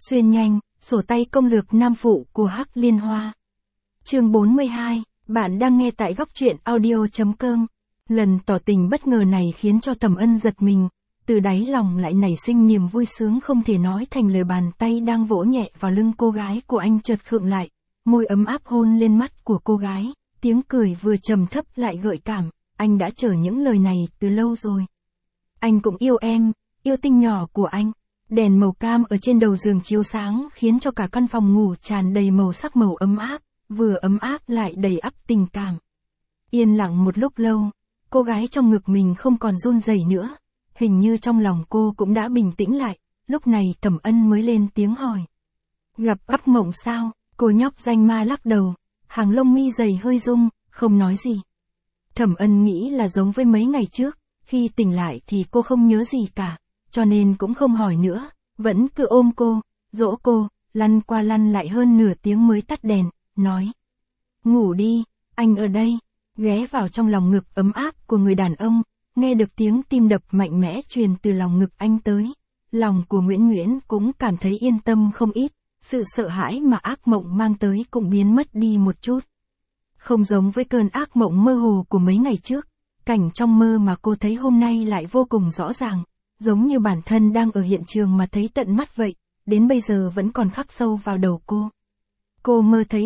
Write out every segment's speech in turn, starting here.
Xuyên nhanh, sổ tay công lược nam phụ của Hắc Liên Hoa. Chương 42, bạn đang nghe tại góc truyện audio.com. Lần tỏ tình bất ngờ này khiến cho Thẩm Ân giật mình, từ đáy lòng lại nảy sinh niềm vui sướng không thể nói thành lời. Bàn tay đang vỗ nhẹ vào lưng cô gái của anh chợt khựng lại, môi ấm áp hôn lên mắt của cô gái, tiếng cười vừa trầm thấp lại gợi cảm, anh đã chờ những lời này từ lâu rồi. Anh cũng yêu em, yêu tinh nhỏ của anh. Đèn màu cam ở trên đầu giường chiếu sáng khiến cho cả căn phòng ngủ tràn đầy màu sắc màu ấm áp, vừa ấm áp lại đầy ắp tình cảm. Yên lặng một lúc lâu, cô gái trong ngực mình không còn run rẩy nữa, hình như trong lòng cô cũng đã bình tĩnh lại, lúc này Thẩm Ân mới lên tiếng hỏi. Gặp ác mộng sao? Cô nhóc danh ma lắc đầu, hàng lông mi dày hơi rung, không nói gì. Thẩm Ân nghĩ là giống với mấy ngày trước, khi tỉnh lại thì cô không nhớ gì cả, cho nên cũng không hỏi nữa, vẫn cứ ôm cô, dỗ cô, lăn qua lăn lại hơn nửa tiếng mới tắt đèn, nói. Ngủ đi, anh ở đây, ghé vào trong lòng ngực ấm áp của người đàn ông, nghe được tiếng tim đập mạnh mẽ truyền từ lòng ngực anh tới. Lòng của Nguyễn Nguyễn cũng cảm thấy yên tâm không ít, sự sợ hãi mà ác mộng mang tới cũng biến mất đi một chút. Không giống với cơn ác mộng mơ hồ của mấy ngày trước, cảnh trong mơ mà cô thấy hôm nay lại vô cùng rõ ràng, giống như bản thân đang ở hiện trường mà thấy tận mắt vậy, đến bây giờ vẫn còn khắc sâu vào đầu cô. Cô mơ thấy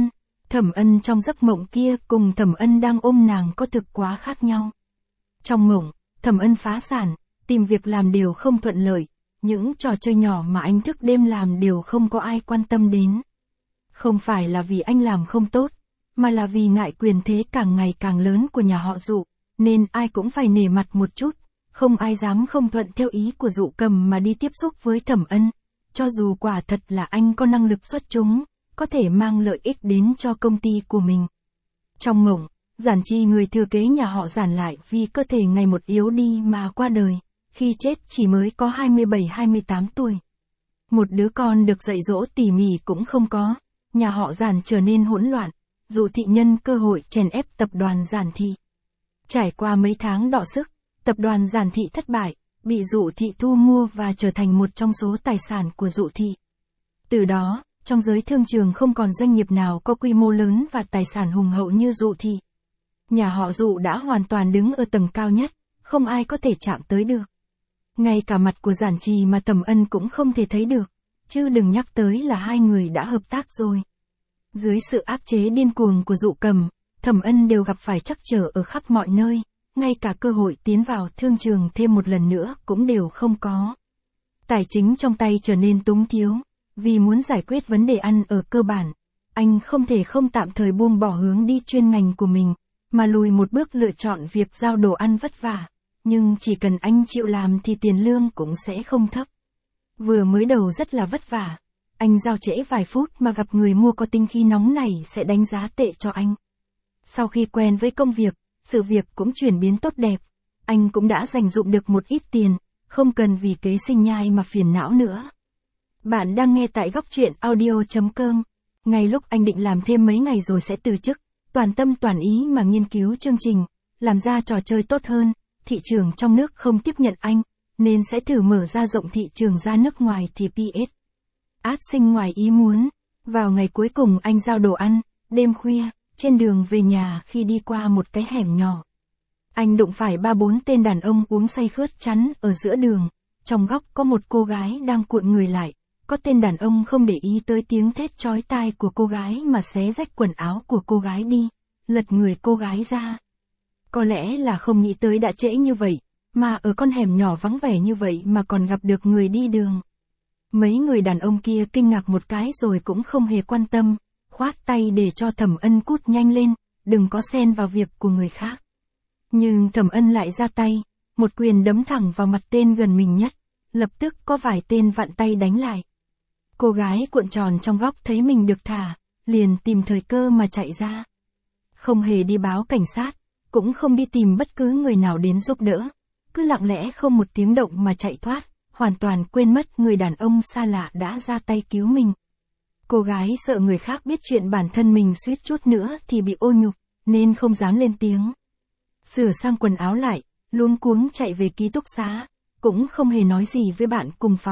Thẩm Ân trong giấc mộng kia cùng Thẩm Ân đang ôm nàng có thực quá khác nhau. Trong mộng, Thẩm Ân phá sản, tìm việc làm đều không thuận lợi, những trò chơi nhỏ mà anh thức đêm làm đều không có ai quan tâm đến. Không phải là vì anh làm không tốt, mà là vì ngại quyền thế càng ngày càng lớn của nhà họ Dụ, nên ai cũng phải nể mặt một chút, không ai dám không thuận theo ý của Dụ Cầm mà đi tiếp xúc với Thẩm Ân, cho dù quả thật là anh có năng lực xuất chúng, có thể mang lợi ích đến cho công ty của mình. Trong mộng, Giản Chi người thừa kế nhà họ Giản lại vì cơ thể ngày một yếu đi mà qua đời, khi chết chỉ mới có 27-28 tuổi. Một đứa con được dạy dỗ tỉ mỉ cũng không có, nhà họ Giản trở nên hỗn loạn, Dụ Thị nhân cơ hội chèn ép tập đoàn Giản Thị. Trải qua mấy tháng đọ sức, tập đoàn Giản Thị thất bại, bị Dụ Thị thu mua và trở thành một trong số tài sản của Dụ Thị. Từ đó, trong giới thương trường không còn doanh nghiệp nào có quy mô lớn và tài sản hùng hậu như Dụ Thị. Nhà họ Dụ đã hoàn toàn đứng ở tầng cao nhất, không ai có thể chạm tới được. Ngay cả mặt của Giản Trì mà Thẩm Ân cũng không thể thấy được, chứ đừng nhắc tới là hai người đã hợp tác rồi. Dưới sự áp chế điên cuồng của Dụ Cầm, Thẩm Ân đều gặp phải trắc trở ở khắp mọi nơi, ngay cả cơ hội tiến vào thương trường thêm một lần nữa cũng đều không có. Tài chính trong tay trở nên túng thiếu, vì muốn giải quyết vấn đề ăn ở cơ bản, anh không thể không tạm thời buông bỏ hướng đi chuyên ngành của mình, mà lùi một bước lựa chọn việc giao đồ ăn vất vả, nhưng chỉ cần anh chịu làm thì tiền lương cũng sẽ không thấp. Vừa mới đầu rất là vất vả, anh giao trễ vài phút mà gặp người mua có tính khí nóng này sẽ đánh giá tệ cho anh. Sau khi quen với công việc, sự việc cũng chuyển biến tốt đẹp, anh cũng đã dành dụm được một ít tiền, không cần vì kế sinh nhai mà phiền não nữa. Bạn đang nghe tại góc truyện audio.com. Ngay lúc anh định làm thêm mấy ngày rồi sẽ từ chức, toàn tâm toàn ý mà nghiên cứu chương trình, làm ra trò chơi tốt hơn, thị trường trong nước không tiếp nhận anh, nên sẽ thử mở ra rộng thị trường ra nước ngoài thì PS. Át sinh ngoài ý muốn, vào ngày cuối cùng anh giao đồ ăn, đêm khuya, trên đường về nhà khi đi qua một cái hẻm nhỏ. Anh đụng phải 3-4 tên đàn ông uống say khướt chắn ở giữa đường, trong góc có một cô gái đang cuộn người lại. Có tên đàn ông không để ý tới tiếng thét chói tai của cô gái mà xé rách quần áo của cô gái đi, lật người cô gái ra. Có lẽ là không nghĩ tới đã trễ như vậy, mà ở con hẻm nhỏ vắng vẻ như vậy mà còn gặp được người đi đường. Mấy người đàn ông kia kinh ngạc một cái rồi cũng không hề quan tâm, khoát tay để cho Thẩm Ân cút nhanh lên, đừng có xen vào việc của người khác. Nhưng Thẩm Ân lại ra tay, một quyền đấm thẳng vào mặt tên gần mình nhất, lập tức có vài tên vặn tay đánh lại. Cô gái cuộn tròn trong góc thấy mình được thả, liền tìm thời cơ mà chạy ra. Không hề đi báo cảnh sát, cũng không đi tìm bất cứ người nào đến giúp đỡ, cứ lặng lẽ không một tiếng động mà chạy thoát, hoàn toàn quên mất người đàn ông xa lạ đã ra tay cứu mình. Cô gái sợ người khác biết chuyện bản thân mình suýt chút nữa thì bị ô nhục, nên không dám lên tiếng. Sửa sang quần áo lại, luống cuống chạy về ký túc xá, cũng không hề nói gì với bạn cùng phòng,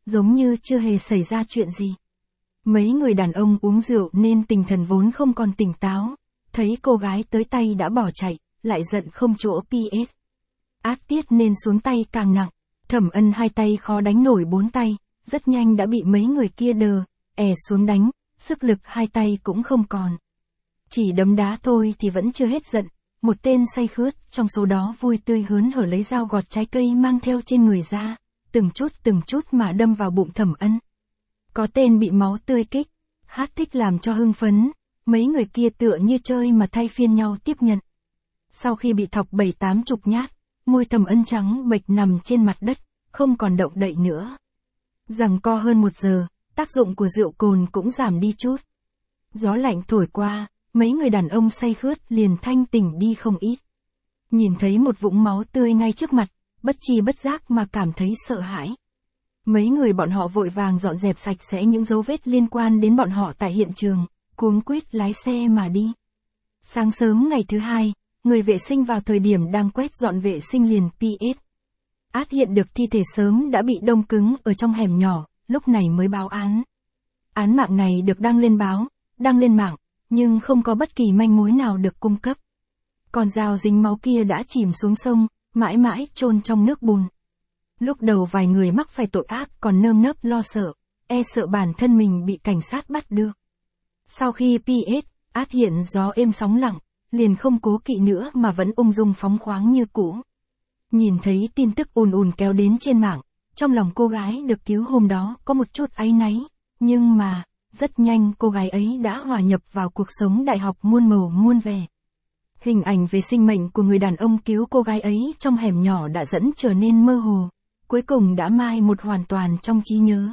giống như chưa hề xảy ra chuyện gì. Mấy người đàn ông uống rượu nên tinh thần vốn không còn tỉnh táo, thấy cô gái tới tay đã bỏ chạy, lại giận không chỗ PS. Ác tiết nên xuống tay càng nặng, Thẩm Ân hai tay khó đánh nổi bốn tay, rất nhanh đã bị mấy người kia xuống đánh, sức lực hai tay cũng không còn. Chỉ đấm đá thôi thì vẫn chưa hết giận, một tên say khướt trong số đó vui tươi hớn hở lấy dao gọt trái cây mang theo trên người ra, từng chút mà đâm vào bụng Thẩm Ân. Có tên bị máu tươi kích thích làm cho hưng phấn, mấy người kia tựa như chơi mà thay phiên nhau tiếp nhận. Sau khi bị thọc 7-80 nhát, môi Thẩm Ân trắng bệch nằm trên mặt đất, không còn động đậy nữa. Giằng co hơn 1 giờ, tác dụng của rượu cồn cũng giảm đi chút. Gió lạnh thổi qua, mấy người đàn ông say khướt liền thanh tỉnh đi không ít. Nhìn thấy một vũng máu tươi ngay trước mặt, bất tri bất giác mà cảm thấy sợ hãi. Mấy người bọn họ vội vàng dọn dẹp sạch sẽ những dấu vết liên quan đến bọn họ tại hiện trường, cuống quýt lái xe mà đi. Sáng sớm ngày thứ hai, người vệ sinh vào thời điểm đang quét dọn vệ sinh liền PS. Hiện được thi thể sớm đã bị đông cứng ở trong hẻm nhỏ, lúc này mới báo án. Án mạng này được đăng lên mạng, nhưng không có bất kỳ manh mối nào được cung cấp. Còn dao dính máu kia đã chìm xuống sông, mãi mãi chôn trong nước bùn. Lúc đầu vài người mắc phải tội ác còn nơm nớp lo sợ, sợ bản thân mình bị cảnh sát bắt được. Sau khi PS hiện gió êm sóng lặng, liền không cố kỵ nữa mà vẫn ung dung phóng khoáng như cũ. Nhìn thấy tin tức ùn kéo đến trên mạng, trong lòng cô gái được cứu hôm đó có một chút áy náy, nhưng mà, rất nhanh cô gái ấy đã hòa nhập vào cuộc sống đại học muôn màu muôn vẻ. Hình ảnh về sinh mệnh của người đàn ông cứu cô gái ấy trong hẻm nhỏ đã dần trở nên mơ hồ, cuối cùng đã mai một hoàn toàn trong trí nhớ.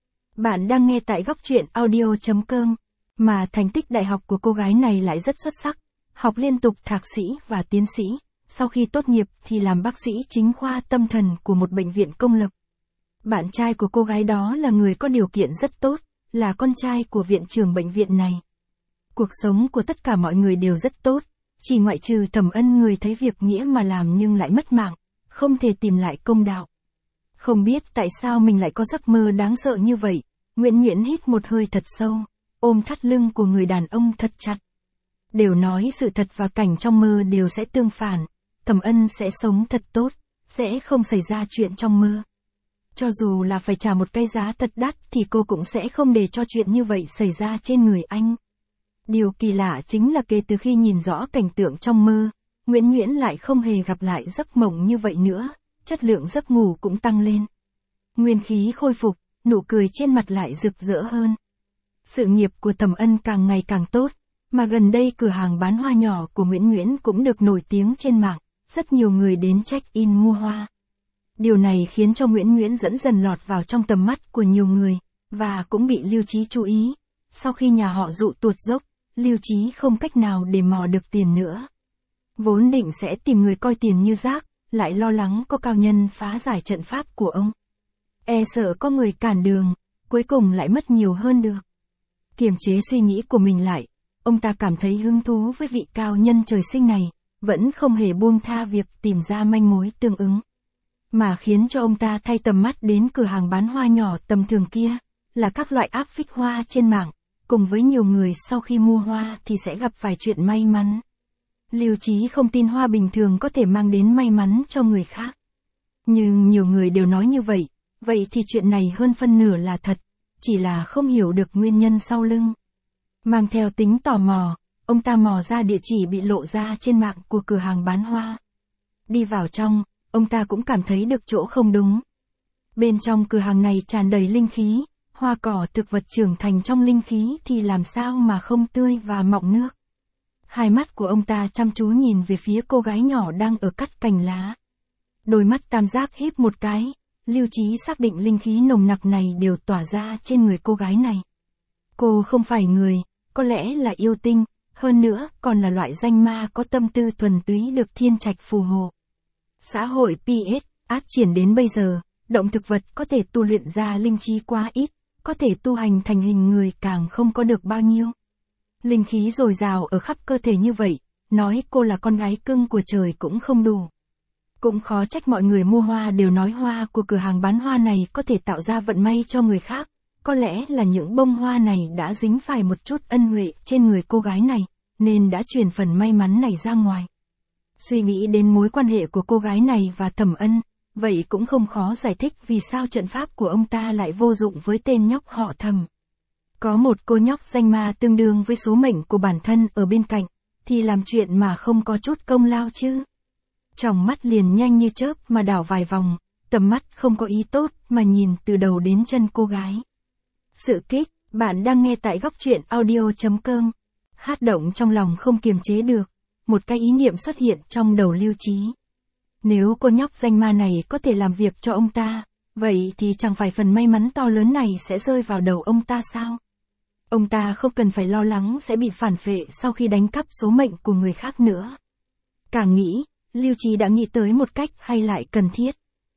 Bạn đang nghe tại góc truyện audio.com, mà thành tích đại học của cô gái này lại rất xuất sắc, học liên tục thạc sĩ và tiến sĩ, sau khi tốt nghiệp thì làm bác sĩ chính khoa tâm thần của một bệnh viện công lập. Bạn trai của cô gái đó là người có điều kiện rất tốt, là con trai của viện trưởng bệnh viện này. Cuộc sống của tất cả mọi người đều rất tốt, chỉ ngoại trừ Thẩm Ân người thấy việc nghĩa mà làm nhưng lại mất mạng, không thể tìm lại công đạo. Không biết tại sao mình lại có giấc mơ đáng sợ như vậy, Nguyễn hít một hơi thật sâu, ôm thắt lưng của người đàn ông thật chặt. Đều nói sự thật và cảnh trong mơ đều sẽ tương phản, Thẩm Ân sẽ sống thật tốt, sẽ không xảy ra chuyện trong mơ. Cho dù là phải trả một cái giá thật đắt thì cô cũng sẽ không để cho chuyện như vậy xảy ra trên người anh. Điều kỳ lạ chính là kể từ khi nhìn rõ cảnh tượng trong mơ, Nguyễn lại không hề gặp lại giấc mộng như vậy nữa, chất lượng giấc ngủ cũng tăng lên. Nguyên khí khôi phục, nụ cười trên mặt lại rực rỡ hơn. Sự nghiệp của Thẩm Ân càng ngày càng tốt, mà gần đây cửa hàng bán hoa nhỏ của Nguyễn cũng được nổi tiếng trên mạng, rất nhiều người đến check-in mua hoa. Điều này khiến cho Nguyễn dần dần lọt vào trong tầm mắt của nhiều người, và cũng bị Lưu Trí chú ý. Sau khi nhà họ Dụ tuột dốc, Lưu Trí không cách nào để mò được tiền nữa. Vốn định sẽ tìm người coi tiền như rác, lại lo lắng có cao nhân phá giải trận pháp của ông. Sợ có người cản đường, cuối cùng lại mất nhiều hơn được. Kiềm chế suy nghĩ của mình lại, ông ta cảm thấy hứng thú với vị cao nhân trời sinh này, vẫn không hề buông tha việc tìm ra manh mối tương ứng. Mà khiến cho ông ta thay tầm mắt đến cửa hàng bán hoa nhỏ tầm thường kia, là các loại áp phích hoa trên mạng, cùng với nhiều người sau khi mua hoa thì sẽ gặp vài chuyện may mắn. Lưu Trí không tin hoa bình thường có thể mang đến may mắn cho người khác. Nhưng nhiều người đều nói như vậy, vậy thì chuyện này hơn phân nửa là thật, chỉ là không hiểu được nguyên nhân sau lưng. Mang theo tính tò mò, ông ta mò ra địa chỉ bị lộ ra trên mạng của cửa hàng bán hoa. Đi vào trong, ông ta cũng cảm thấy được chỗ không đúng. Bên trong cửa hàng này tràn đầy linh khí, hoa cỏ thực vật trưởng thành trong linh khí thì làm sao mà không tươi và mọng nước. Hai mắt của ông ta chăm chú nhìn về phía cô gái nhỏ đang ở cắt cành lá. Đôi mắt tam giác híp một cái, Lưu Trí xác định linh khí nồng nặc này đều tỏa ra trên người cô gái này. Cô không phải người, có lẽ là yêu tinh, hơn nữa còn là loại danh ma có tâm tư thuần túy được thiên trạch phù hộ. Xã hội PS phát triển đến bây giờ, động thực vật có thể tu luyện ra linh trí quá ít, có thể tu hành thành hình người càng không có được bao nhiêu. Linh khí dồi dào ở khắp cơ thể như vậy, nói cô là con gái cưng của trời cũng không đủ. Cũng khó trách mọi người mua hoa đều nói hoa của cửa hàng bán hoa này có thể tạo ra vận may cho người khác. Có lẽ là những bông hoa này đã dính phải một chút ân huệ trên người cô gái này, nên đã truyền phần may mắn này ra ngoài. Suy nghĩ đến mối quan hệ của cô gái này và Thẩm Ân, vậy cũng không khó giải thích vì sao trận pháp của ông ta lại vô dụng với tên nhóc họ Thẩm. Có một cô nhóc danh ma tương đương với số mệnh của bản thân ở bên cạnh, thì làm chuyện mà không có chút công lao chứ. Tròng mắt liền nhanh như chớp mà đảo vài vòng, tầm mắt không có ý tốt mà nhìn từ đầu đến chân cô gái. Sự kích, bạn đang nghe tại góc truyện audio.com. Hát động trong lòng không kiềm chế được, một cái ý niệm xuất hiện trong đầu Lưu Trí. Nếu cô nhóc danh ma này có thể làm việc cho ông ta, vậy thì chẳng phải phần may mắn to lớn này sẽ rơi vào đầu ông ta sao? Ông ta không cần phải lo lắng sẽ bị phản phệ sau khi đánh cắp số mệnh của người khác nữa. Càng nghĩ, Lưu Trí đã nghĩ tới một cách hay lại cần thiết.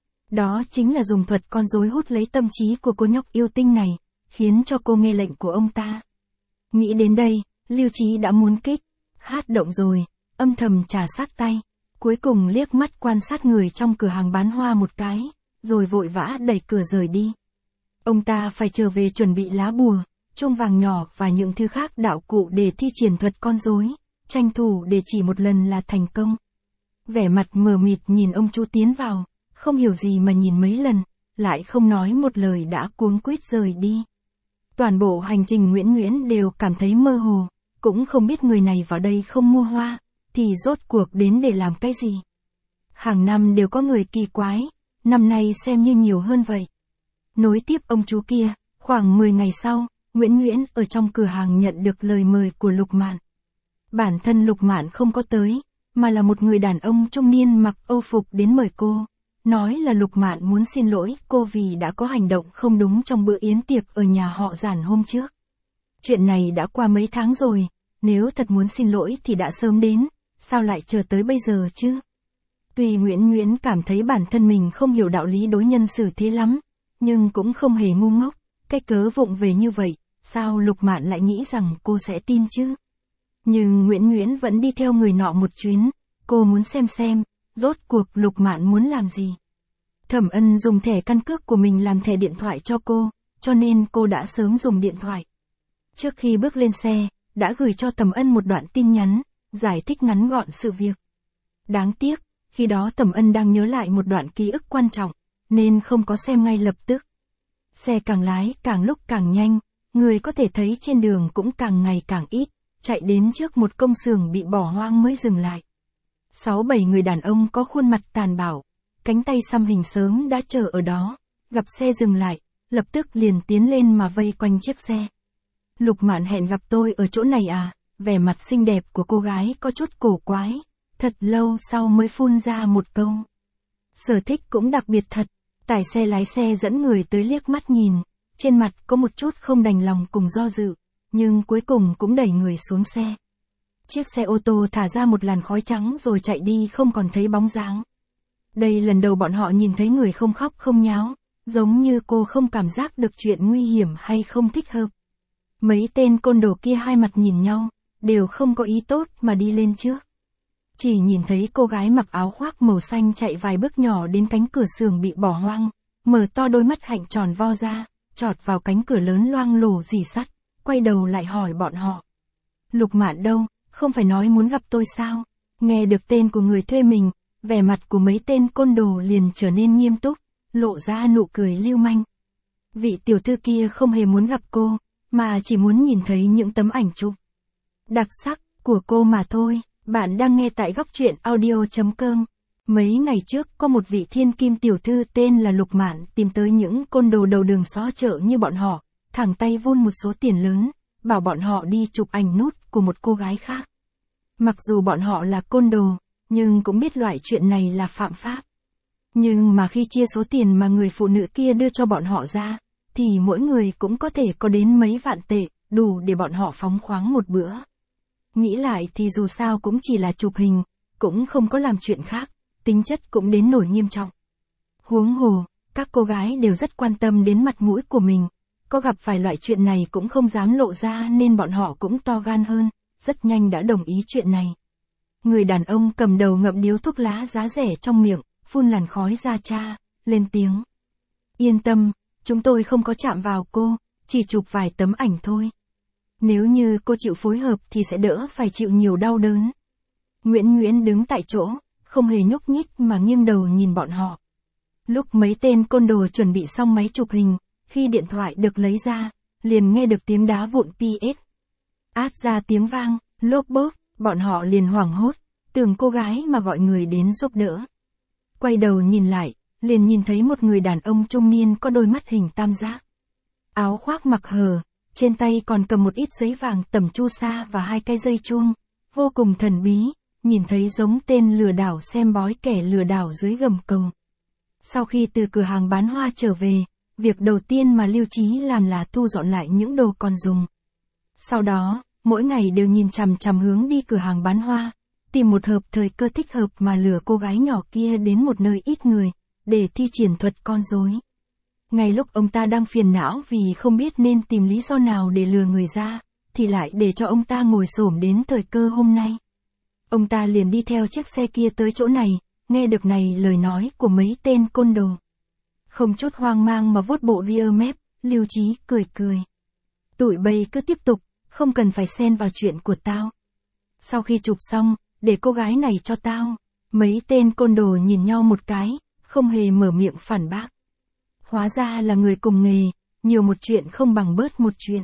Đó chính là dùng thuật con rối hút lấy tâm trí của cô nhóc yêu tinh này, khiến cho cô nghe lệnh của ông ta. Nghĩ đến đây, Lưu Trí đã muốn kích, hát động rồi, âm thầm trà sát tay, cuối cùng liếc mắt quan sát người trong cửa hàng bán hoa một cái, rồi vội vã đẩy cửa rời đi. Ông ta phải trở về chuẩn bị lá bùa, chuông vàng nhỏ và những thứ khác đạo cụ để thi triển thuật con rối, tranh thủ để chỉ một lần là thành công. Vẻ mặt mờ mịt nhìn ông chú tiến vào, không hiểu gì mà nhìn mấy lần, lại không nói một lời đã cuống quýt rời đi. Toàn bộ hành trình Nguyễn đều cảm thấy mơ hồ, cũng không biết người này vào đây không mua hoa, thì rốt cuộc đến để làm cái gì. Hàng năm đều có người kỳ quái, năm nay xem như nhiều hơn vậy. Nối tiếp ông chú kia, khoảng 10 ngày sau, Nguyễn ở trong cửa hàng nhận được lời mời của Lục Mạn. Bản thân Lục Mạn không có tới, mà là một người đàn ông trung niên mặc âu phục đến mời cô, nói là Lục Mạn muốn xin lỗi cô vì đã có hành động không đúng trong bữa yến tiệc ở nhà họ Giản hôm trước. Chuyện này đã qua mấy tháng rồi, nếu thật muốn xin lỗi thì đã sớm đến, sao lại chờ tới bây giờ chứ? Tuy Nguyễn cảm thấy bản thân mình không hiểu đạo lý đối nhân xử thế lắm, nhưng cũng không hề ngu ngốc, cái cớ vụng về như vậy, sao Lục Mạn lại nghĩ rằng cô sẽ tin chứ? Nhưng Nguyễn vẫn đi theo người nọ một chuyến, cô muốn xem, rốt cuộc Lục Mạn muốn làm gì. Thẩm Ân dùng thẻ căn cước của mình làm thẻ điện thoại cho cô, cho nên cô đã sớm dùng điện thoại. Trước khi bước lên xe, đã gửi cho Thẩm Ân một đoạn tin nhắn, giải thích ngắn gọn sự việc. Đáng tiếc, khi đó Thẩm Ân đang nhớ lại một đoạn ký ức quan trọng, nên không có xem ngay lập tức. Xe càng lái càng lúc càng nhanh, người có thể thấy trên đường cũng càng ngày càng ít, chạy đến trước một công xưởng bị bỏ hoang mới dừng lại. 6-7 người đàn ông có khuôn mặt tàn bạo, cánh tay xăm hình sớm đã chờ ở đó, gặp xe dừng lại, lập tức liền tiến lên mà vây quanh chiếc xe. Lục Mạn hẹn gặp tôi ở chỗ này à? Vẻ mặt xinh đẹp của cô gái có chút cổ quái, thật lâu sau mới phun ra một câu. Sở thích cũng đặc biệt thật. Tài xe lái xe dẫn người tới liếc mắt nhìn, trên mặt có một chút không đành lòng cùng do dự, nhưng cuối cùng cũng đẩy người xuống xe. Chiếc xe ô tô thả ra một làn khói trắng rồi chạy đi không còn thấy bóng dáng. Đây lần đầu bọn họ nhìn thấy người không khóc không nháo, giống như cô không cảm giác được chuyện nguy hiểm hay không thích hợp. Mấy tên côn đồ kia hai mặt nhìn nhau, đều không có ý tốt mà đi lên trước. Chỉ nhìn thấy cô gái mặc áo khoác màu xanh chạy vài bước nhỏ đến cánh cửa xưởng bị bỏ hoang, mở to đôi mắt hạnh tròn vo ra, chọt vào cánh cửa lớn loang lổ rỉ sắt, quay đầu lại hỏi bọn họ. Lục Mạn đâu, không phải nói muốn gặp tôi sao? Nghe được tên của người thuê mình, vẻ mặt của mấy tên côn đồ liền trở nên nghiêm túc, lộ ra nụ cười lưu manh. Vị tiểu thư kia không hề muốn gặp cô, mà chỉ muốn nhìn thấy những tấm ảnh chụp đặc sắc của cô mà thôi. Bạn đang nghe tại góc truyện audio.com. Mấy ngày trước có một vị thiên kim tiểu thư tên là Lục Mạn tìm tới những côn đồ đầu đường xó chợ như bọn họ, thẳng tay vun một số tiền lớn, bảo bọn họ đi chụp ảnh nút của một cô gái khác. Mặc dù bọn họ là côn đồ, nhưng cũng biết loại chuyện này là phạm pháp. Nhưng mà khi chia số tiền mà người phụ nữ kia đưa cho bọn họ ra, thì mỗi người cũng có thể có đến mấy vạn tệ, đủ để bọn họ phóng khoáng một bữa. Nghĩ lại thì dù sao cũng chỉ là chụp hình, cũng không có làm chuyện khác, tính chất cũng đến nổi nghiêm trọng. Huống hồ, các cô gái đều rất quan tâm đến mặt mũi của mình, có gặp vài loại chuyện này cũng không dám lộ ra nên bọn họ cũng to gan hơn, rất nhanh đã đồng ý chuyện này. Người đàn ông cầm đầu ngậm điếu thuốc lá giá rẻ trong miệng, phun làn khói ra cha, lên tiếng. Yên tâm, chúng tôi không có chạm vào cô, chỉ chụp vài tấm ảnh thôi. Nếu như cô chịu phối hợp thì sẽ đỡ phải chịu nhiều đau đớn. Nguyễn Nguyễn đứng tại chỗ, không hề nhúc nhích mà nghiêng đầu nhìn bọn họ. Lúc mấy tên côn đồ chuẩn bị xong máy chụp hình, khi điện thoại được lấy ra, liền nghe được tiếng đá vụn PS. Át ra tiếng vang, lốp bốp, bọn họ liền hoảng hốt, tưởng cô gái mà gọi người đến giúp đỡ. Quay đầu nhìn lại, liền nhìn thấy một người đàn ông trung niên có đôi mắt hình tam giác. Áo khoác mặc hờ, trên tay còn cầm một ít giấy vàng tẩm chu sa và 2 cái dây chuông, vô cùng thần bí, nhìn thấy giống tên lừa đảo xem bói kẻ lừa đảo dưới gầm cầu. Sau khi từ cửa hàng bán hoa trở về, việc đầu tiên mà Lưu Chí làm là thu dọn lại những đồ còn dùng. Sau đó, mỗi ngày đều nhìn chằm chằm hướng đi cửa hàng bán hoa, tìm một hợp thời cơ thích hợp mà lừa cô gái nhỏ kia đến một nơi ít người, để thi triển thuật con rối. Ngay lúc ông ta đang phiền não vì không biết nên tìm lý do nào để lừa người ra, thì lại để cho ông ta ngồi xổm đến thời cơ hôm nay. Ông ta liền đi theo chiếc xe kia tới chỗ này, nghe được này lời nói của mấy tên côn đồ. Không chút hoang mang mà vuốt bộ rear map, Lưu Chí cười cười. Tụi bay cứ tiếp tục, không cần phải xen vào chuyện của tao. Sau khi chụp xong, để cô gái này cho tao. Mấy tên côn đồ nhìn nhau một cái, không hề mở miệng phản bác. Hóa ra là người cùng nghề, nhiều một chuyện không bằng bớt một chuyện.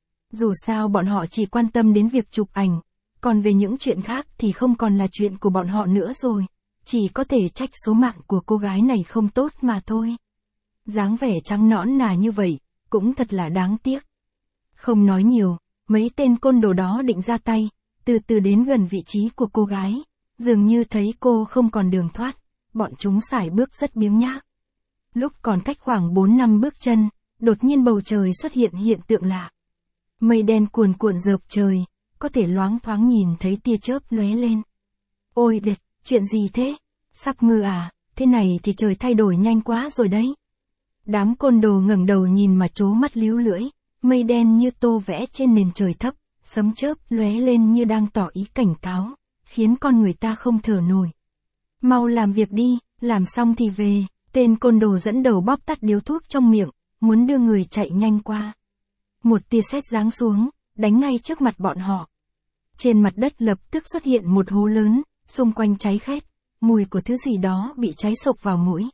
Dù sao bọn họ chỉ quan tâm đến việc chụp ảnh, còn về những chuyện khác thì không còn là chuyện của bọn họ nữa rồi. Chỉ có thể trách số mạng của cô gái này không tốt mà thôi. Dáng vẻ trắng nõn nà như vậy, cũng thật là đáng tiếc. Không nói nhiều, mấy tên côn đồ đó định ra tay, từ từ đến gần vị trí của cô gái, dường như thấy cô không còn đường thoát, bọn chúng sải bước rất biếng nhác. Lúc còn cách khoảng 4-5 bước chân, đột nhiên bầu trời xuất hiện hiện tượng lạ. Mây đen cuồn cuộn rợp trời, có thể loáng thoáng nhìn thấy tia chớp lóe lên. Ôi đệt, chuyện gì thế? Sắp mưa à, thế này thì trời thay đổi nhanh quá rồi đấy. Đám côn đồ ngẩng đầu nhìn mà trố mắt líu lưỡi, mây đen như tô vẽ trên nền trời thấp, sấm chớp lóe lên như đang tỏ ý cảnh cáo, khiến con người ta không thở nổi. Mau làm việc đi, làm xong thì về. Tên côn đồ dẫn đầu bóp tắt điếu thuốc trong miệng, muốn đưa người chạy nhanh qua. Một tia sét giáng xuống, đánh ngay trước mặt bọn họ. Trên mặt đất lập tức xuất hiện một hố lớn, xung quanh cháy khét, mùi của thứ gì đó bị cháy sộc vào mũi.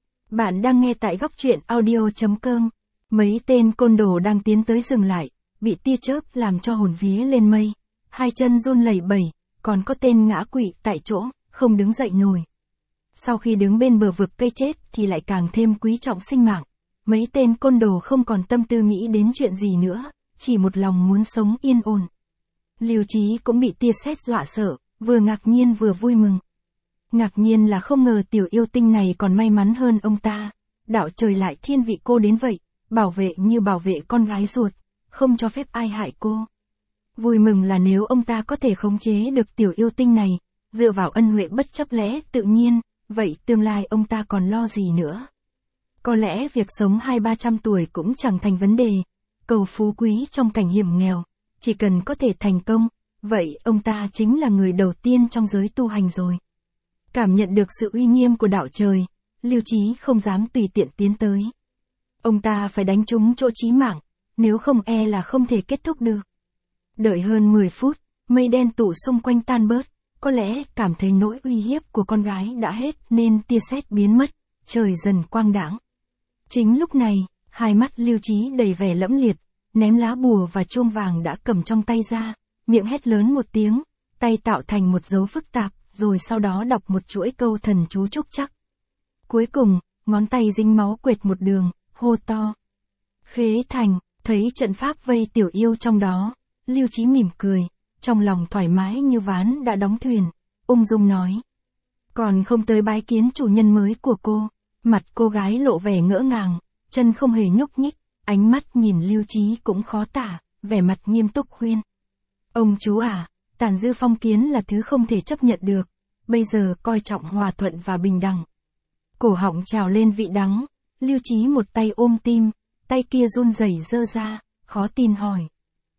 Bạn đang nghe tại góc truyện audio.com. Mấy tên côn đồ đang tiến tới dừng lại, bị tia chớp làm cho hồn vía lên mây. Hai chân run lẩy bẩy, còn có tên ngã quỵ tại chỗ, không đứng dậy nổi. Sau khi đứng bên bờ vực cây chết thì lại càng thêm quý trọng sinh mạng. Mấy tên côn đồ không còn tâm tư nghĩ đến chuyện gì nữa, chỉ một lòng muốn sống yên ổn. Lưu Chí cũng bị tia sét dọa sợ, vừa ngạc nhiên vừa vui mừng. Ngạc nhiên là không ngờ tiểu yêu tinh này còn may mắn hơn ông ta. Đạo trời lại thiên vị cô đến vậy, bảo vệ như bảo vệ con gái ruột, không cho phép ai hại cô. Vui mừng là nếu ông ta có thể khống chế được tiểu yêu tinh này, dựa vào ân huệ bất chấp lẽ tự nhiên, vậy tương lai ông ta còn lo gì nữa. Có lẽ việc sống 200-300 tuổi cũng chẳng thành vấn đề, cầu phú quý trong cảnh hiểm nghèo, chỉ cần có thể thành công, vậy ông ta chính là người đầu tiên trong giới tu hành rồi. Cảm nhận được sự uy nghiêm của đạo trời, Lưu Chí không dám tùy tiện tiến tới. Ông ta phải đánh trúng chỗ chí mạng, nếu không e là không thể kết thúc được. Đợi hơn 10 phút, mây đen tụ xung quanh tan bớt, có lẽ cảm thấy nỗi uy hiếp của con gái đã hết nên tia sét biến mất, trời dần quang đãng. Chính lúc này, hai mắt Lưu Chí đầy vẻ lẫm liệt, ném lá bùa và chuông vàng đã cầm trong tay ra, miệng hét lớn một tiếng, tay tạo thành một dấu phức tạp, rồi sau đó đọc một chuỗi câu thần chú trúc chắc. Cuối cùng, ngón tay dính máu quệt một đường, hô to. Khế thành, thấy trận pháp vây tiểu yêu trong đó, Lưu Chí mỉm cười, trong lòng thoải mái như ván đã đóng thuyền, ung dung nói. Còn không tới bái kiến chủ nhân mới của cô, mặt cô gái lộ vẻ ngỡ ngàng, chân không hề nhúc nhích, ánh mắt nhìn Lưu Chí cũng khó tả, vẻ mặt nghiêm túc khuyên. Ông chú à, tàn dư phong kiến là thứ không thể chấp nhận được, bây giờ coi trọng hòa thuận và bình đẳng. Cổ họng trào lên vị đắng, Lưu Chí một tay ôm tim, tay kia run rẩy giơ ra, khó tin hỏi.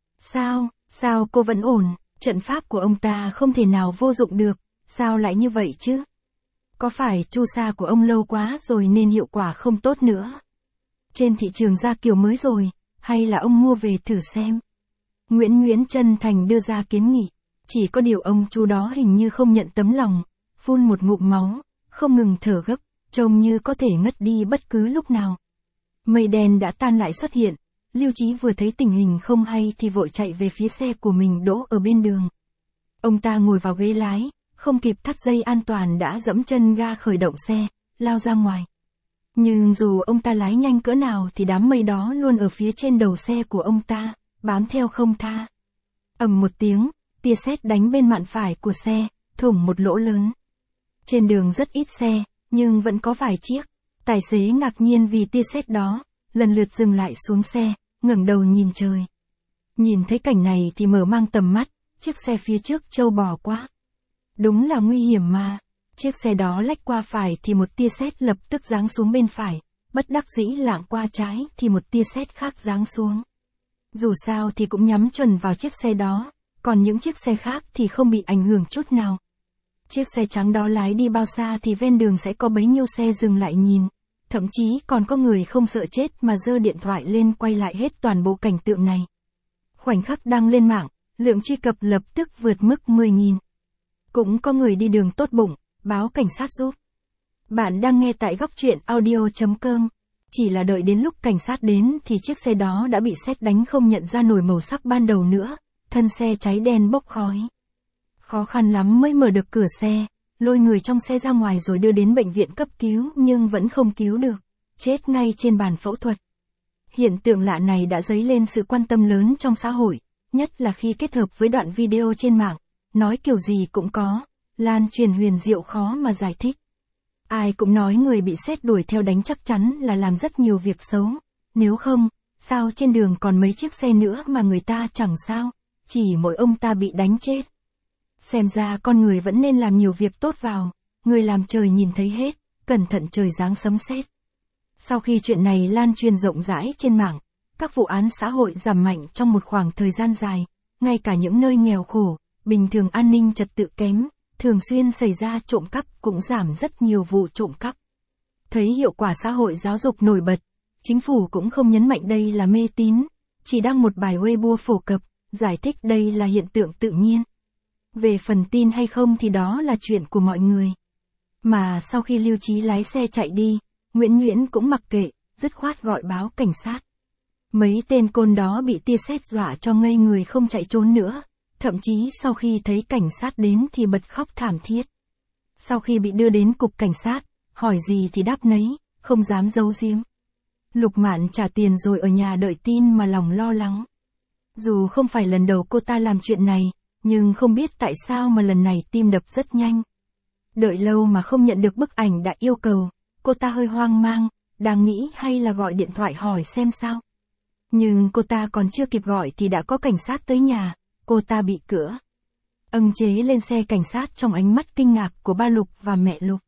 Sao cô vẫn ổn, trận pháp của ông ta không thể nào vô dụng được, sao lại như vậy chứ? Có phải chu sa của ông lâu quá rồi nên hiệu quả không tốt nữa? Trên thị trường ra kiểu mới rồi, hay là ông mua về thử xem? Nguyễn chân thành đưa ra kiến nghị. Chỉ có điều ông chú đó hình như không nhận tấm lòng, phun một ngụm máu, không ngừng thở gấp, trông như có thể ngất đi bất cứ lúc nào. Mây đen đã tan lại xuất hiện, Lưu Chí vừa thấy tình hình không hay thì vội chạy về phía xe của mình đỗ ở bên đường. Ông ta ngồi vào ghế lái, không kịp thắt dây an toàn đã giẫm chân ga khởi động xe, lao ra ngoài. Nhưng dù ông ta lái nhanh cỡ nào thì đám mây đó luôn ở phía trên đầu xe của ông ta, bám theo không tha. Ầm một tiếng, tia sét đánh bên mạn phải của xe, thủng một lỗ lớn. Trên đường rất ít xe, nhưng vẫn có vài chiếc. Tài xế ngạc nhiên vì tia sét đó, lần lượt dừng lại xuống xe, ngẩng đầu nhìn trời. Nhìn thấy cảnh này thì mở mang tầm mắt, chiếc xe phía trước trâu bò quá. Đúng là nguy hiểm mà. Chiếc xe đó lách qua phải thì một tia sét lập tức giáng xuống bên phải, bất đắc dĩ lạng qua trái thì một tia sét khác giáng xuống. Dù sao thì cũng nhắm chuẩn vào chiếc xe đó, còn những chiếc xe khác thì không bị ảnh hưởng chút nào. Chiếc xe trắng đó lái đi bao xa thì ven đường sẽ có bấy nhiêu xe dừng lại nhìn. Thậm chí còn có người không sợ chết mà giơ điện thoại lên quay lại hết toàn bộ cảnh tượng này. Khoảnh khắc đăng lên mạng, lượng truy cập lập tức vượt mức 10.000. Cũng có người đi đường tốt bụng, báo cảnh sát giúp. Bạn đang nghe tại góc truyện audio.com. Chỉ là đợi đến lúc cảnh sát đến thì chiếc xe đó đã bị sét đánh không nhận ra nổi màu sắc ban đầu nữa, thân xe cháy đen bốc khói. Khó khăn lắm mới mở được cửa xe, lôi người trong xe ra ngoài rồi đưa đến bệnh viện cấp cứu nhưng vẫn không cứu được, chết ngay trên bàn phẫu thuật. Hiện tượng lạ này đã dấy lên sự quan tâm lớn trong xã hội, nhất là khi kết hợp với đoạn video trên mạng, nói kiểu gì cũng có, lan truyền huyền diệu khó mà giải thích. Ai cũng nói người bị sét đuổi theo đánh chắc chắn là làm rất nhiều việc xấu, nếu không, sao trên đường còn mấy chiếc xe nữa mà người ta chẳng sao, chỉ mỗi ông ta bị đánh chết. Xem ra con người vẫn nên làm nhiều việc tốt vào, người làm trời nhìn thấy hết, cẩn thận trời giáng sấm sét. Sau khi chuyện này lan truyền rộng rãi trên mạng, các vụ án xã hội giảm mạnh trong một khoảng thời gian dài, ngay cả những nơi nghèo khổ, bình thường an ninh trật tự kém, thường xuyên xảy ra trộm cắp cũng giảm rất nhiều vụ trộm cắp. Thấy hiệu quả xã hội giáo dục nổi bật, chính phủ cũng không nhấn mạnh đây là mê tín, chỉ đăng một bài Weibo phổ cập, giải thích đây là hiện tượng tự nhiên. Về phần tin hay không thì đó là chuyện của mọi người. Mà sau khi Lưu Chí lái xe chạy đi, Nguyễn cũng mặc kệ, dứt khoát gọi báo cảnh sát. Mấy tên côn đó bị tia sét dọa cho ngây người không chạy trốn nữa, thậm chí sau khi thấy cảnh sát đến thì bật khóc thảm thiết. Sau khi bị đưa đến cục cảnh sát, hỏi gì thì đáp nấy, không dám giấu giếm. Lục Mạn trả tiền rồi ở nhà đợi tin mà lòng lo lắng. Dù không phải lần đầu cô ta làm chuyện này, nhưng không biết tại sao mà lần này tim đập rất nhanh. Đợi lâu mà không nhận được bức ảnh đã yêu cầu, cô ta hơi hoang mang, đang nghĩ hay là gọi điện thoại hỏi xem sao. Nhưng cô ta còn chưa kịp gọi thì đã có cảnh sát tới nhà, cô ta bị cửa. Âng chế lên xe cảnh sát trong ánh mắt kinh ngạc của ba Lục và mẹ Lục.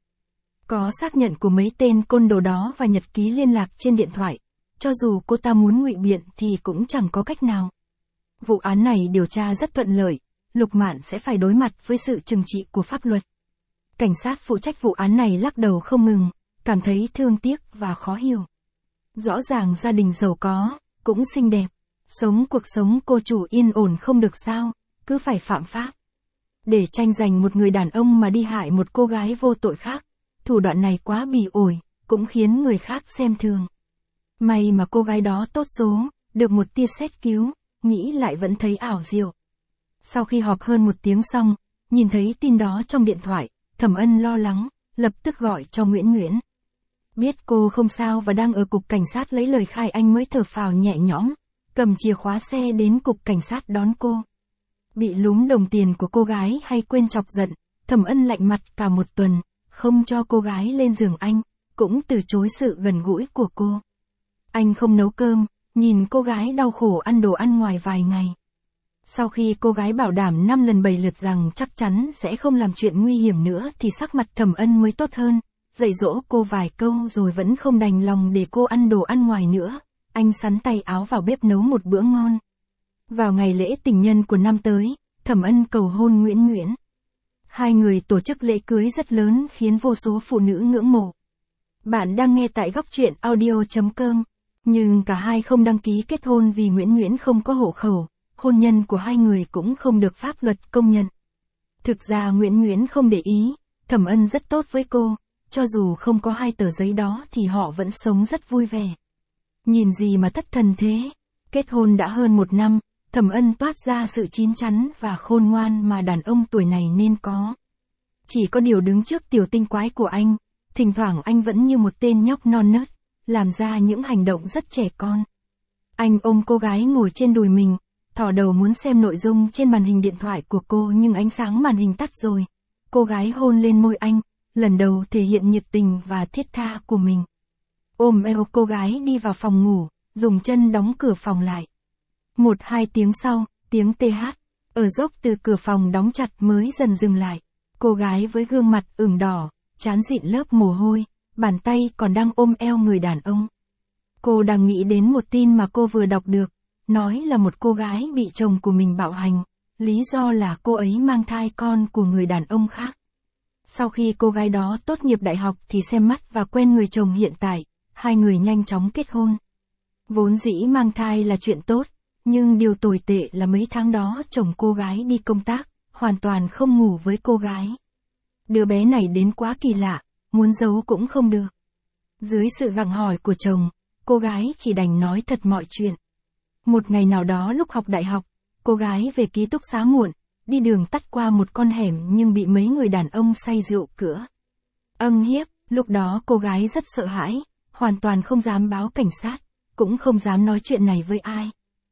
Có xác nhận của mấy tên côn đồ đó và nhật ký liên lạc trên điện thoại, cho dù cô ta muốn ngụy biện thì cũng chẳng có cách nào. Vụ án này điều tra rất thuận lợi, Lục Mạn sẽ phải đối mặt với sự trừng trị của pháp luật. Cảnh sát phụ trách vụ án này lắc đầu không ngừng, cảm thấy thương tiếc và khó hiểu. Rõ ràng gia đình giàu có, cũng xinh đẹp, sống cuộc sống cô chủ yên ổn không được sao, cứ phải phạm pháp. Để tranh giành một người đàn ông mà đi hại một cô gái vô tội khác, thủ đoạn này quá bỉ ổi, cũng khiến người khác xem thường. May mà cô gái đó tốt số, được một tia sét cứu, nghĩ lại vẫn thấy ảo diệu. Sau khi họp hơn 1 tiếng xong, nhìn thấy tin đó trong điện thoại, Thẩm Ân lo lắng, lập tức gọi cho Nguyễn. Biết cô không sao và đang ở cục cảnh sát lấy lời khai anh mới thở phào nhẹ nhõm, cầm chìa khóa xe đến cục cảnh sát đón cô. Bị lúm đồng tiền của cô gái hay quên chọc giận, Thẩm Ân lạnh mặt cả 1 tuần, không cho cô gái lên giường anh, cũng từ chối sự gần gũi của cô. Anh không nấu cơm, nhìn cô gái đau khổ ăn đồ ăn ngoài vài ngày. Sau khi cô gái bảo đảm 5 lần 7 lượt rằng chắc chắn sẽ không làm chuyện nguy hiểm nữa thì sắc mặt Thẩm Ân mới tốt hơn, dạy dỗ cô vài câu rồi vẫn không đành lòng để cô ăn đồ ăn ngoài nữa. Anh sắn tay áo vào bếp nấu một bữa ngon. Vào ngày lễ tình nhân của năm tới, Thẩm Ân cầu hôn Nguyễn. Hai người tổ chức lễ cưới rất lớn khiến vô số phụ nữ ngưỡng mộ. Bạn đang nghe tại góc truyện audio.com. Nhưng cả hai không đăng ký kết hôn vì Nguyễn không có hộ khẩu, hôn nhân của hai người cũng không được pháp luật công nhận. Thực ra Nguyễn không để ý, Thẩm Ân rất tốt với cô, cho dù không có hai tờ giấy đó thì họ vẫn sống rất vui vẻ. Nhìn gì mà thất thần thế, kết hôn đã hơn 1 năm, Thẩm Ân toát ra sự chín chắn và khôn ngoan mà đàn ông tuổi này nên có. Chỉ có điều đứng trước tiểu tinh quái của anh, thỉnh thoảng anh vẫn như một tên nhóc non nớt, làm ra những hành động rất trẻ con. Anh ôm cô gái ngồi trên đùi mình, thò đầu muốn xem nội dung trên màn hình điện thoại của cô nhưng ánh sáng màn hình tắt rồi. Cô gái hôn lên môi anh, lần đầu thể hiện nhiệt tình và thiết tha của mình. Ôm eo cô gái đi vào phòng ngủ, dùng chân đóng cửa phòng lại. 1-2 tiếng sau, tiếng TH ở dốc từ cửa phòng đóng chặt mới dần dừng lại. Cô gái với gương mặt ửng đỏ, trán dịn lớp mồ hôi, bàn tay còn đang ôm eo người đàn ông. Cô đang nghĩ đến một tin mà cô vừa đọc được, nói là một cô gái bị chồng của mình bạo hành, lý do là cô ấy mang thai con của người đàn ông khác. Sau khi cô gái đó tốt nghiệp đại học thì xem mắt và quen người chồng hiện tại, hai người nhanh chóng kết hôn. Vốn dĩ mang thai là chuyện tốt, nhưng điều tồi tệ là mấy tháng đó chồng cô gái đi công tác, hoàn toàn không ngủ với cô gái. Đứa bé này đến quá kỳ lạ, muốn giấu cũng không được. Dưới sự gặng hỏi của chồng, cô gái chỉ đành nói thật mọi chuyện. Một ngày nào đó lúc học đại học, cô gái về ký túc xá muộn, đi đường tắt qua một con hẻm nhưng bị mấy người đàn ông say rượu cửa hiếp. Lúc đó cô gái rất sợ hãi, hoàn toàn không dám báo cảnh sát, cũng không dám nói chuyện này với ai.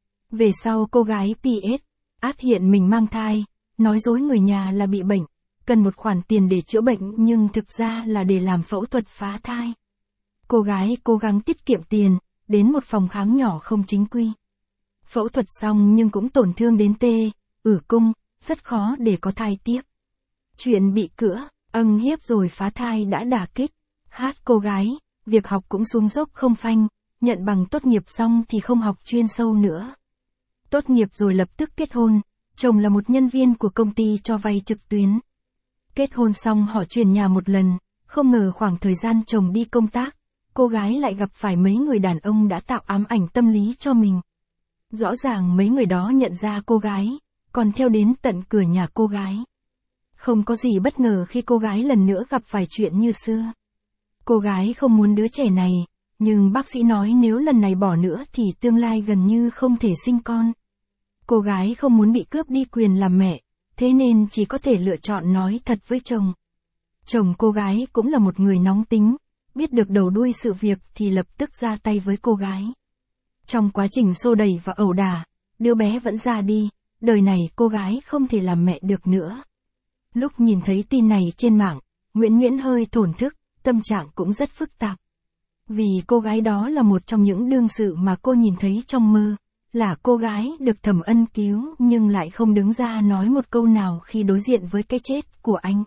Về sau cô gái PS, hiện mình mang thai, nói dối người nhà là bị bệnh, cần một khoản tiền để chữa bệnh nhưng thực ra là để làm phẫu thuật phá thai. Cô gái cố gắng tiết kiệm tiền, đến một phòng khám nhỏ không chính quy. Phẫu thuật xong nhưng cũng tổn thương đến cung, rất khó để có thai tiếp. Chuyện bị hiếp rồi phá thai đã đả kích. Cô gái, việc học cũng xuống dốc không phanh, nhận bằng tốt nghiệp xong thì không học chuyên sâu nữa. Tốt nghiệp rồi lập tức kết hôn, chồng là một nhân viên của công ty cho vay trực tuyến. Kết hôn xong họ chuyển nhà một lần, không ngờ khoảng thời gian chồng đi công tác, cô gái lại gặp phải mấy người đàn ông đã tạo ám ảnh tâm lý cho mình. Rõ ràng mấy người đó nhận ra cô gái, còn theo đến tận cửa nhà cô gái. Không có gì bất ngờ khi cô gái lần nữa gặp phải chuyện như xưa. Cô gái không muốn đứa trẻ này, nhưng bác sĩ nói nếu lần này bỏ nữa thì tương lai gần như không thể sinh con. Cô gái không muốn bị cướp đi quyền làm mẹ, thế nên chỉ có thể lựa chọn nói thật với chồng. Chồng cô gái cũng là một người nóng tính, biết được đầu đuôi sự việc thì lập tức ra tay với cô gái. Trong quá trình xô đẩy và ẩu đả, đứa bé vẫn ra đi, đời này cô gái không thể làm mẹ được nữa. Lúc nhìn thấy tin này trên mạng, Nguyễn hơi thổn thức, tâm trạng cũng rất phức tạp. Vì cô gái đó là một trong những đương sự mà cô nhìn thấy trong mơ, là cô gái được Thẩm Ân cứu nhưng lại không đứng ra nói một câu nào khi đối diện với cái chết của anh.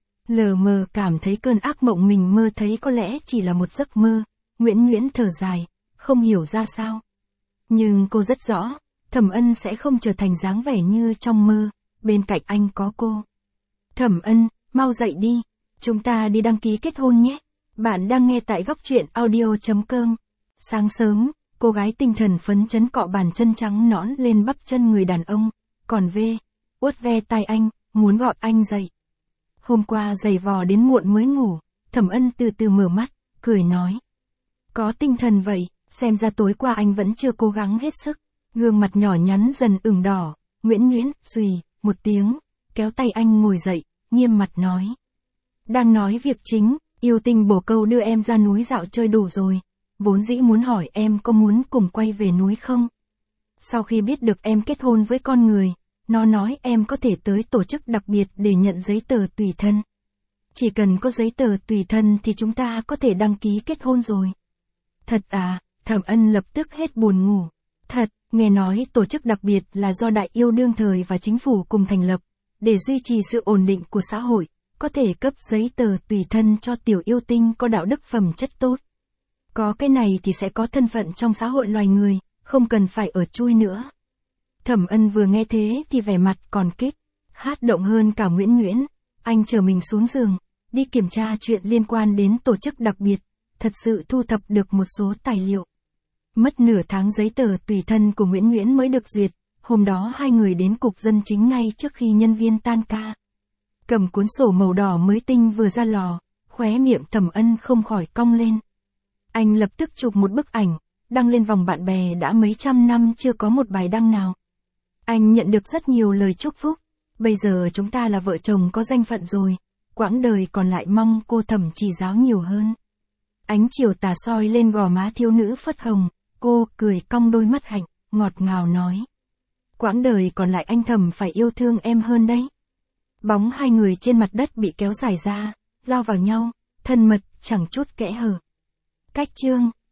Lờ mờ cảm thấy cơn ác mộng mình mơ thấy có lẽ chỉ là một giấc mơ, Nguyễn thở dài, không hiểu ra sao. Nhưng cô rất rõ, Thẩm Ân sẽ không trở thành dáng vẻ như trong mơ, bên cạnh anh có cô. Thẩm Ân, mau dậy đi, chúng ta đi đăng ký kết hôn nhé. Bạn đang nghe tại góc truyện audio.com. Sáng sớm, cô gái tinh thần phấn chấn cọ bàn chân trắng nõn lên bắp chân người đàn ông, còn uốt ve tai anh, muốn gọi anh dậy. Hôm qua giày vò đến muộn mới ngủ, Thẩm Ân từ từ mở mắt, cười nói. Có tinh thần vậy, xem ra tối qua anh vẫn chưa cố gắng hết sức. Gương mặt nhỏ nhắn dần ửng đỏ, Nguyễn xùy một tiếng, kéo tay anh ngồi dậy, nghiêm mặt nói. Đang nói việc chính, yêu tinh bồ câu đưa em ra núi dạo chơi đủ rồi, vốn dĩ muốn hỏi em có muốn cùng quay về núi không? Sau khi biết được em kết hôn với con người, nó nói em có thể tới tổ chức đặc biệt để nhận giấy tờ tùy thân. Chỉ cần có giấy tờ tùy thân thì chúng ta có thể đăng ký kết hôn rồi. Thật à? Thẩm Ân lập tức hết buồn ngủ. Thật, nghe nói tổ chức đặc biệt là do Đại Yêu đương thời và chính phủ cùng thành lập, để duy trì sự ổn định của xã hội, có thể cấp giấy tờ tùy thân cho tiểu yêu tinh có đạo đức phẩm chất tốt. Có cái này thì sẽ có thân phận trong xã hội loài người, không cần phải ở chui nữa. Thẩm Ân vừa nghe thế thì vẻ mặt còn kích, hát động hơn cả Nguyễn. Anh chở mình xuống giường, đi kiểm tra chuyện liên quan đến tổ chức đặc biệt, thật sự thu thập được một số tài liệu. Mất nửa tháng giấy tờ tùy thân của Nguyễn Nguyễn mới được duyệt, hôm đó hai người đến cục dân chính ngay trước khi nhân viên tan ca. Cầm cuốn sổ màu đỏ mới tinh vừa ra lò, khóe miệng Thẩm Ân không khỏi cong lên. Anh lập tức chụp một bức ảnh, đăng lên vòng bạn bè đã mấy trăm năm chưa có một bài đăng nào. Anh nhận được rất nhiều lời chúc phúc, bây giờ chúng ta là vợ chồng có danh phận rồi, quãng đời còn lại mong cô Thẩm chỉ giáo nhiều hơn. Ánh chiều tà soi lên gò má thiếu nữ phớt hồng, cô cười cong đôi mắt hạnh, ngọt ngào nói. Quãng đời còn lại anh Thẩm phải yêu thương em hơn đấy. Bóng hai người trên mặt đất bị kéo dài ra, giao vào nhau, thân mật, chẳng chút kẽ hở. Cách chương